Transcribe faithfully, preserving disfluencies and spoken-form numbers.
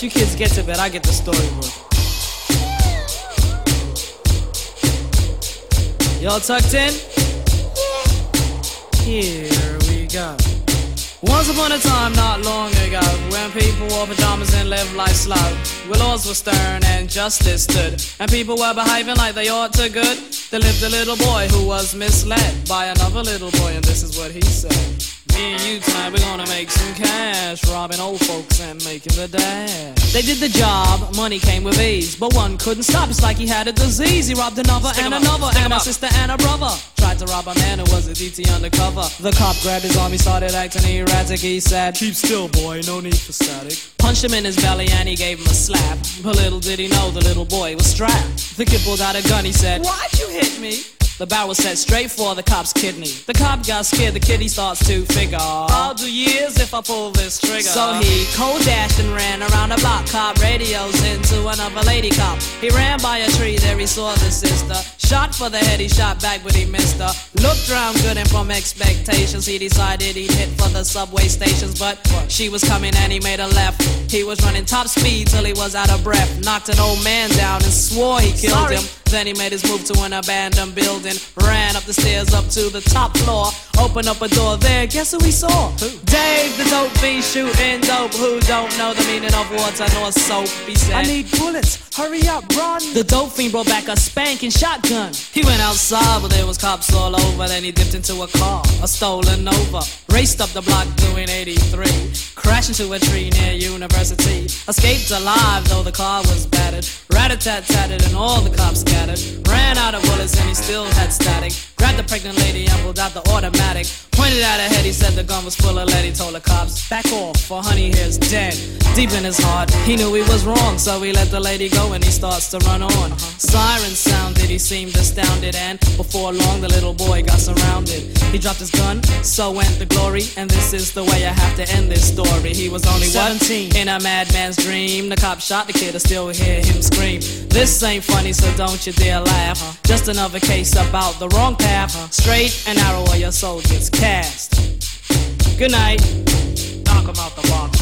You kids get to bed, I get the storybook. Y'all tucked in? Here we go. Once upon a time, not long ago, when people wore pajamas and lived life slow, where laws were stern and justice stood, and people were behaving like they ought to good, there lived a little boy who was misled by another little boy, and this is what he said. Me and you tonight, we're gonna make some cash, robbing old folks and making the dash. They did the job, money came with ease, but one couldn't stop, it's like he had a disease. He robbed another Stick and another, and a sister and a brother. Tried to rob a man who was a D T undercover. The cop grabbed his arm, he started acting erratic. He said, keep still, boy, no need for static. Punched him in his belly and he gave him a slap, but little did he know the little boy was strapped. The kid pulled out a gun, he said, why'd you hit me? The barrel was set straight for the cop's kidney. The cop got scared, the kid he starts to figure, I'll do years if I pull this trigger. So he cold dashed and ran around the block. Cop radios into another lady cop. He ran by a tree, there he saw the sister. Shot for the head, he shot back but he missed her. Looked round good and from expectations he decided he'd hit for the subway stations. But she was coming and he made a left. He was running top speed till he was out of breath. Knocked an old man down and swore he killed Sorry. him. Then he made his move to an abandoned building. Ran up the stairs up to the top floor. Opened up a door there, guess who he saw? Who? Dave, the dope fiend shooting dope. Who don't know the meaning of water nor soap? He said, I need bullets, hurry up, run. The dope fiend brought back a spanking shotgun. He went outside, but there was cops all over. Then he dipped into a car, a stolen Nova. Raced up the block doing eighty-three. Crashed into a tree near University. Escaped alive, though the car was battered. Rat-a-tat-tatted and all the cops scattered. Ran out of bullets and he still had static. Grabbed the pregnant lady and pulled out the automatic. Pointed at her head, he said the gun was full of lead. He told the cops, back off, for honey here's dead. Deep in his heart, he knew he was wrong, so he let the lady go and he starts to run on. uh-huh. Sirens sounded, he seemed astounded, and before long the little boy got surrounded. He dropped his gun, so went the glory, and this is the way I have to end this story. He was only seventeen, what? In a madman's dream. The cop shot the kid, I still hear him scream. This ain't funny, so don't you dare laugh. uh-huh. Just another case about the wrong path. uh-huh. Straight and narrow or your soul gets cast. Good night. Knock him out the box.